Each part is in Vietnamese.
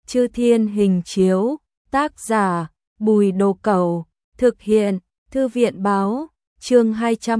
Chư Thiên Hình Chiếu, tác giả Bùi Đồ Cẩu, thực hiện Thư viện Báo, chương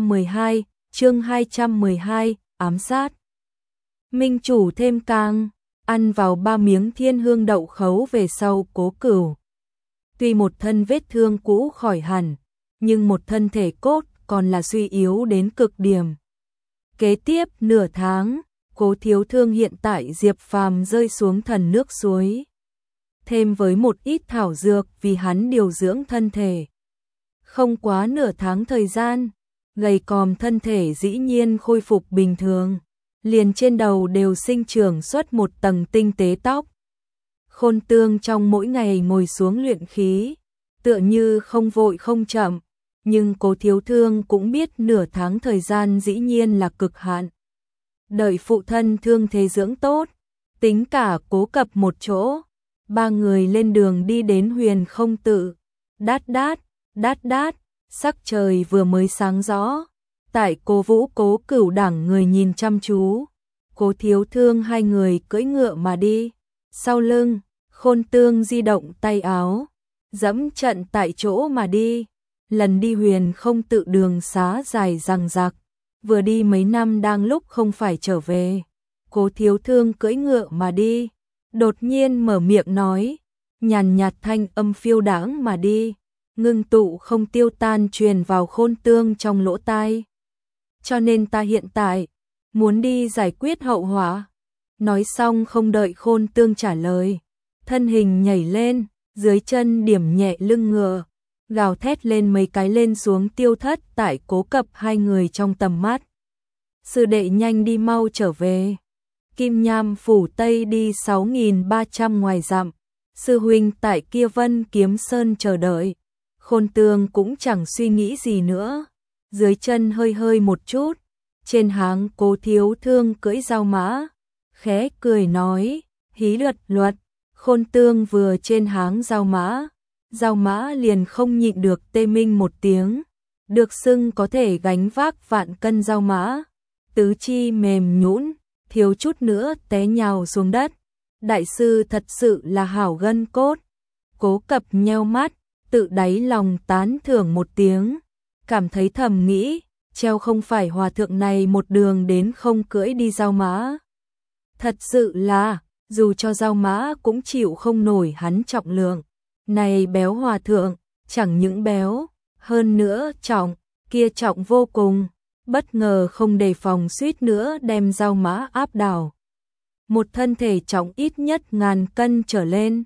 212, ám sát. Minh chủ thêm càng, ăn vào 3 miếng thiên hương đậu khấu về sau Cố Cửu. Tuy một thân vết thương cũ khỏi hẳn, nhưng một thân thể cốt còn là suy yếu đến cực điểm. Kế tiếp nửa tháng, Cố Thiếu Thương hiện tại Diệp Phàm rơi xuống thần nước suối. Thêm với một ít thảo dược vì hắn điều dưỡng thân thể. Không quá nửa tháng thời gian, gầy còm thân thể dĩ nhiên khôi phục bình thường. Liền trên đầu đều sinh trưởng xuất một tầng tinh tế tóc. Khôn Tương trong mỗi ngày ngồi xuống luyện khí, tựa như không vội không chậm, nhưng Cố Thiếu Thương cũng biết nửa tháng thời gian dĩ nhiên là cực hạn. Đợi phụ thân thương thế dưỡng tốt, tính cả Cố Cập một chỗ, 3 người lên đường đi đến Huyền Không Tự. Đát đát, sắc trời vừa mới sáng rõ. Tại Cố Vũ Cố Cửu đẳng người nhìn chăm chú, Cố Thiếu Thương hai người cưỡi ngựa mà đi. Sau lưng, Khôn Tương di động tay áo, dẫm trận tại chỗ mà đi. Lần đi Huyền Không Tự đường xá dài dằng dặc, vừa đi mấy năm đang lúc không phải trở về. Cố Thiếu Thương cưỡi ngựa mà đi, đột nhiên mở miệng nói, nhàn nhạt thanh âm phiêu đãng mà đi, ngưng tụ không tiêu tan truyền vào Khôn Tương trong lỗ tai. Cho nên ta hiện tại muốn đi giải quyết hậu họa. Nói xong không đợi Khôn Tương trả lời, thân hình nhảy lên, dưới chân điểm nhẹ lưng ngựa, gào thét lên mấy cái lên xuống tiêu thất tại Cố Cập hai người trong tầm mắt. Sư đệ nhanh đi mau trở về. Kim Nham phủ Tây đi 6.300 ngoài dặm, sư huynh tại kia Vân Kiếm Sơn chờ đợi. Khôn Tương cũng chẳng suy nghĩ gì nữa, dưới chân hơi hơi một chút, trên háng Cố Thiếu Thương cưỡi dao mã, khẽ cười nói, hí luật. Khôn Tương vừa trên háng dao mã liền không nhịn được tê minh một tiếng, được xưng có thể gánh vác vạn cân dao mã, tứ chi mềm nhũn, thiếu chút nữa té nhào xuống đất. Đại sư thật sự là hảo gân cốt. Cố Cập nheo mắt, tự đáy lòng tán thưởng một tiếng, cảm thấy thầm nghĩ, treo không phải hòa thượng này một đường đến không cưỡi đi dao mã. Thật sự là, dù cho dao mã cũng chịu không nổi hắn trọng lượng. Này béo hòa thượng, chẳng những béo, hơn nữa trọng, kia trọng vô cùng, bất ngờ không đề phòng suýt nữa đem dao mã áp đảo. Một thân thể trọng ít nhất 1000 cân trở lên.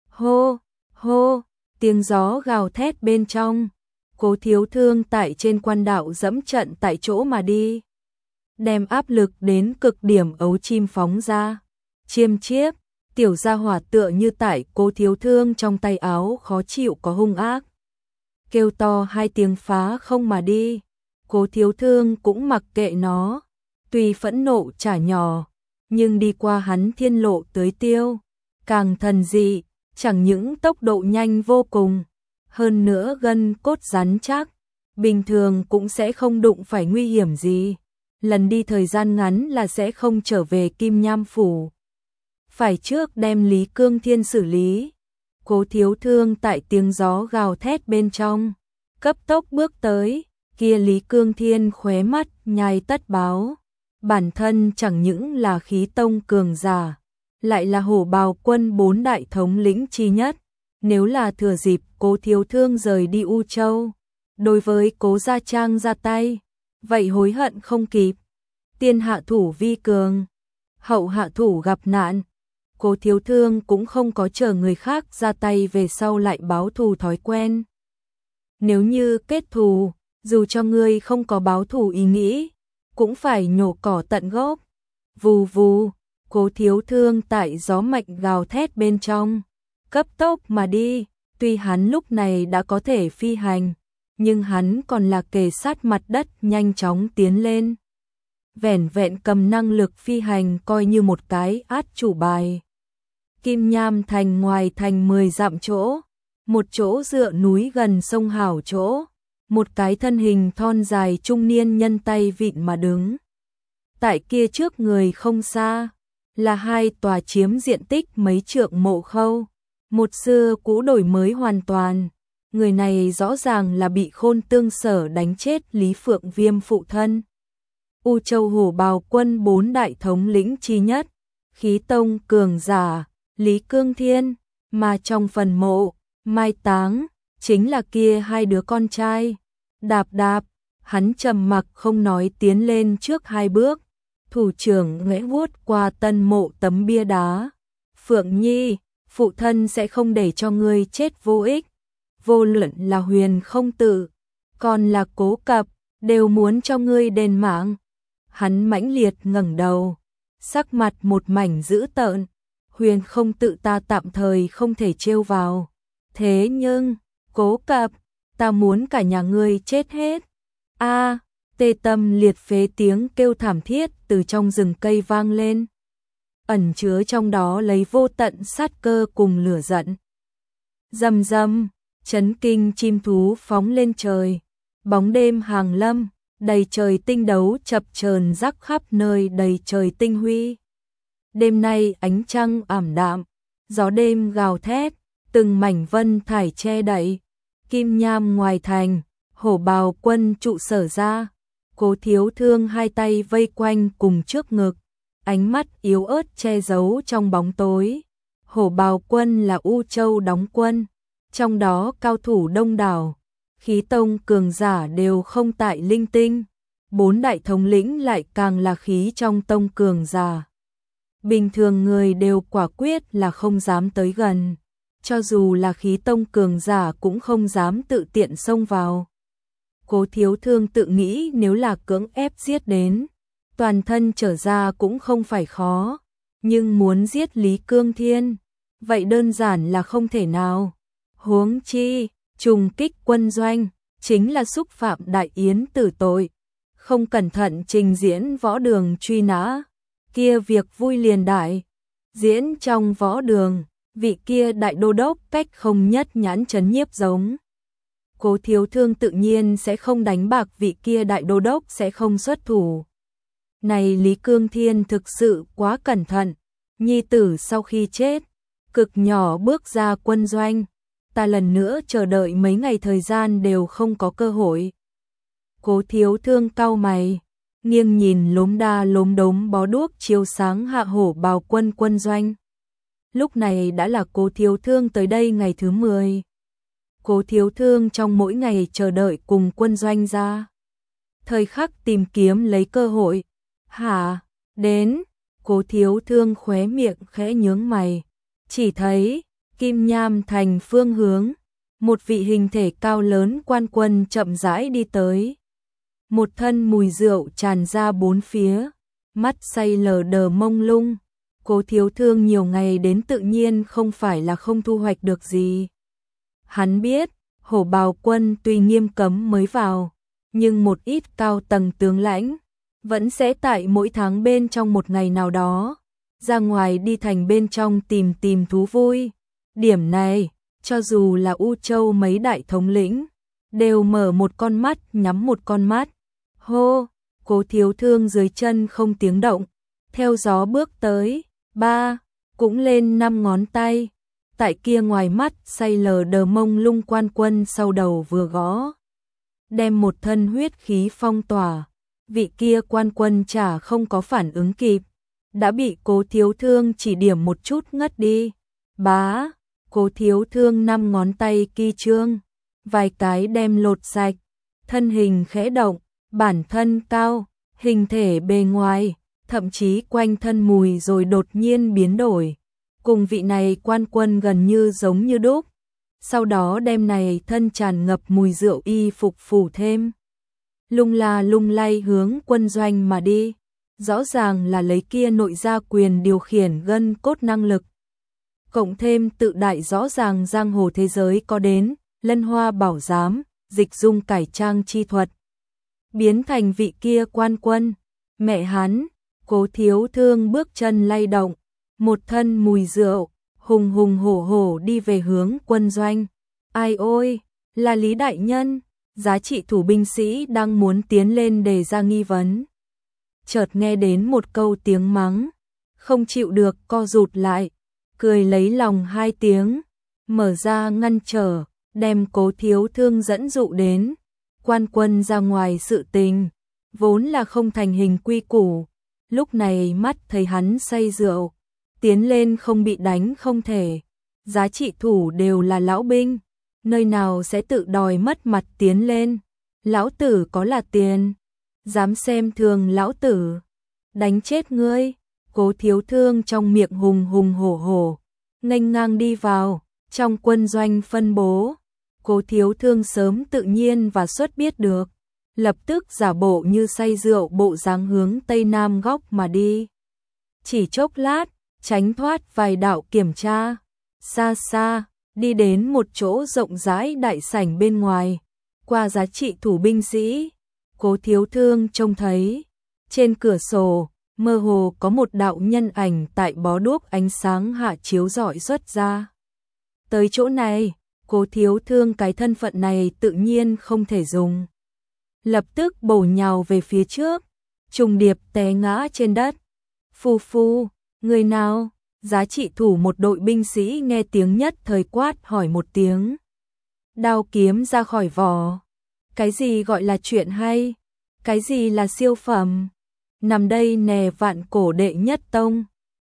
Hô, tiếng gió gào thét bên trong. Cố Thiếu Thương tại trên quan đạo dẫm trận tại chỗ mà đi, đem áp lực đến cực điểm ấu chim phóng ra. Chiêm chiếp, tiểu gia hỏa tựa như tại Cố Thiếu Thương trong tay áo khó chịu có hung ác. Kêu to 2 tiếng phá không mà đi. Cố Thiếu Thương cũng mặc kệ nó, tuy phẫn nộ chả nhỏ, nhưng đi qua hắn thiên lộ tới tiêu, càng thần dị, chẳng những tốc độ nhanh vô cùng, hơn nữa gân cốt rắn chắc, bình thường cũng sẽ không đụng phải nguy hiểm gì. Lần đi thời gian ngắn là sẽ không trở về Kim Nham phủ. Phải trước đem Lý Cương Thiên xử lý. Cố Thiếu Thương tại tiếng gió gào thét bên trong, cấp tốc bước tới, kia Lý Cương Thiên khóe mắt nhai tất báo. Bản thân chẳng những là khí tông cường giả, lại là hổ bào quân 4 đại thống lĩnh chi nhất. Nếu là thừa dịp Cố Thiếu Thương rời đi U Châu, đối với Cố Gia Trang ra tay, vậy hối hận không kịp. Tiên hạ thủ vi cường, hậu hạ thủ gặp nạn. Cố Thiếu Thương cũng không có chờ người khác ra tay về sau lại báo thù thói quen. Nếu như kết thù, dù cho ngươi không có báo thù ý nghĩ, cũng phải nhổ cỏ tận gốc. Vù vù, Cố Thiếu Thương tại gió mạnh gào thét bên trong, cấp tốc mà đi. Tuy hắn lúc này đã có thể phi hành, nhưng hắn còn là kề sát mặt đất nhanh chóng tiến lên. Vẻn vẹn cầm năng lực phi hành coi như một cái át chủ bài. Kim Nham thành ngoài thành 10 dặm chỗ, một chỗ dựa núi gần sông hảo chỗ, một cái thân hình thon dài trung niên nhân tay vịn mà đứng. Tại kia trước người không xa, là hai tòa chiếm diện tích mấy trượng mộ khâu, một xưa cũ đổi mới hoàn toàn. Người này rõ ràng là bị Khôn Tương Sở đánh chết Lý Phượng Viêm phụ thân. U Châu Hổ Bào Quân 4 đại thống lĩnh chi nhất, Khí Tông cường giả, Lý Cương Thiên, mà trong phần mộ, mai táng, chính là kia hai đứa con trai. Đạp đạp, hắn trầm mặc không nói tiến lên trước hai bước, thủ trưởng ngẽ vuốt qua tân mộ tấm bia đá. Phượng Nhi, phụ thân sẽ không để cho ngươi chết vô ích. Vô luận là Huyền Không Tử, còn là Cố Cập, đều muốn cho ngươi đền mạng. Hắn mãnh liệt ngẩng đầu, sắc mặt một mảnh dữ tợn. Huyền Không Tử ta tạm thời không thể trêu vào. Thế nhưng, Cố Cập, ta muốn cả nhà ngươi chết hết. A, tê tâm liệt phế tiếng kêu thảm thiết từ trong rừng cây vang lên. Ẩn chứa trong đó lấy vô tận sát cơ cùng lửa giận. Rầm rầm, chấn kinh chim thú phóng lên trời. Bóng đêm hàng lâm, đầy trời tinh đấu chập chờn rắc khắp nơi đầy trời tinh huy. Đêm nay ánh trăng ảm đạm, gió đêm gào thét, từng mảnh vân thải che đậy. Kim Nham ngoài thành, Hổ Bào Quân trụ sở ra, Cố Thiếu Thương hai tay vây quanh cùng trước ngực, ánh mắt yếu ớt che giấu trong bóng tối. Hổ Bào Quân là U Châu đóng quân, trong đó cao thủ đông đảo, Khí Tông cường giả đều không tại linh tinh, 4 đại thống lĩnh lại càng là khí trong tông cường giả. Bình thường người đều quả quyết là không dám tới gần, cho dù là Khí Tông cường giả cũng không dám tự tiện xông vào. Cố Thiếu Thương tự nghĩ nếu là cưỡng ép giết đến, toàn thân trở ra cũng không phải khó, nhưng muốn giết Lý Cương Thiên, vậy đơn giản là không thể nào. Huống chi, trùng kích quân doanh, chính là xúc phạm đại yến tử tội, không cẩn thận trình diễn võ đường truy nã, kia việc vui liền đại. Diễn trong võ đường, vị kia đại đô đốc cách không nhất nhãn chấn nhiếp giống. Cố Thiếu Thương tự nhiên sẽ không đánh bạc vị kia đại đô đốc sẽ không xuất thủ. Này Lý Cương Thiên thực sự quá cẩn thận, nhi tử sau khi chết, cực nhỏ bước ra quân doanh, ta lần nữa chờ đợi mấy ngày thời gian đều không có cơ hội. Cố Thiếu Thương cau mày, nghiêng nhìn lốm đa lốm đốm bó đuốc chiếu sáng hạ Hổ Bào Quân quân doanh. Lúc này đã là Cố Thiếu Thương tới đây ngày thứ 10. Cố Thiếu Thương trong mỗi ngày chờ đợi cùng quân doanh ra. Thời khắc tìm kiếm lấy cơ hội. Hả, đến, Cố Thiếu Thương khóe miệng khẽ nhướng mày. Chỉ thấy, Kim Nham thành phương hướng, một vị hình thể cao lớn quan quân chậm rãi đi tới. Một thân mùi rượu tràn ra bốn phía, mắt say lờ đờ mông lung. Cố Thiếu Thương nhiều ngày đến tự nhiên không phải là không thu hoạch được gì. Hắn biết, Hổ Bào Quân tuy nghiêm cấm mới vào, nhưng một ít cao tầng tướng lãnh vẫn sẽ tại mỗi tháng bên trong một ngày nào đó ra ngoài đi thành bên trong tìm thú vui. Điểm này, cho dù là U Châu mấy đại thống lĩnh, đều mở một con mắt nhắm một con mắt. Hô, Cố Thiếu Thương dưới chân không tiếng động, theo gió bước tới, 3, cũng lên 5 ngón tay. Tại kia ngoài mắt say lờ đờ mông lung quan quân sau đầu vừa gõ, đem một thân huyết khí phong tỏa. Vị kia quan quân chả không có phản ứng kịp, đã bị Cố Thiếu Thương chỉ điểm một chút ngất đi. Bá, Cố Thiếu Thương 5 ngón tay ki trương, vài cái đem lột sạch, thân hình khẽ động, bản thân cao, hình thể bề ngoài, thậm chí quanh thân mùi rồi đột nhiên biến đổi. Cùng vị này quan quân gần như giống như đúc. Sau đó đem này thân tràn ngập mùi rượu y phục phủ thêm. Lung la lung lay hướng quân doanh mà đi. Rõ ràng là lấy kia nội gia quyền điều khiển gân cốt năng lực. Cộng thêm tự đại rõ ràng giang hồ thế giới có đến, Lân Hoa Bảo Giám, dịch dung cải trang chi thuật. Biến thành vị kia quan quân. Mẹ hắn, Cố Thiếu Thương bước chân lay động. Một thân mùi rượu, hùng hùng hổ hổ đi về hướng quân doanh. Ai ôi, là Lý Đại Nhân, giá trị thủ binh sĩ đang muốn tiến lên đề ra nghi vấn. Chợt nghe đến một câu tiếng mắng, không chịu được co rụt lại, cười lấy lòng hai tiếng, mở ra ngăn trở, đem Cố Thiếu Thương dẫn dụ đến. Quan Quân ra ngoài sự tình, vốn là không thành hình quy củ, lúc này mắt thấy hắn say rượu, tiến lên không bị đánh không thể. Giá trị thủ đều là lão binh, nơi nào sẽ tự đòi mất mặt tiến lên. Lão tử có là tiền, dám xem thường lão tử, đánh chết ngươi. Cố Thiếu Thương trong miệng hùng hùng hổ hổ, nghênh ngang đi vào, trong quân doanh phân bố. Cố Thiếu Thương sớm tự nhiên và xuất biết được, lập tức giả bộ như say rượu bộ dáng hướng tây nam góc mà đi. Chỉ chốc lát, tránh thoát vài đạo kiểm tra, xa xa, đi đến một chỗ rộng rãi đại sảnh bên ngoài. Qua giá trị thủ binh sĩ, Cố Thiếu Thương trông thấy, trên cửa sổ, mơ hồ có một đạo nhân ảnh tại bó đuốc ánh sáng hạ chiếu rọi xuất ra. Tới chỗ này, Cố Thiếu Thương cái thân phận này tự nhiên không thể dùng. Lập tức bổ nhào về phía trước, trùng điệp té ngã trên đất. Phu phu, người nào? Giá trị thủ một đội binh sĩ nghe tiếng nhất thời quát hỏi một tiếng. Đao kiếm ra khỏi vỏ. Cái gì gọi là chuyện hay? Cái gì là siêu phẩm? Nằm đây nè Vạn Cổ đệ nhất tông.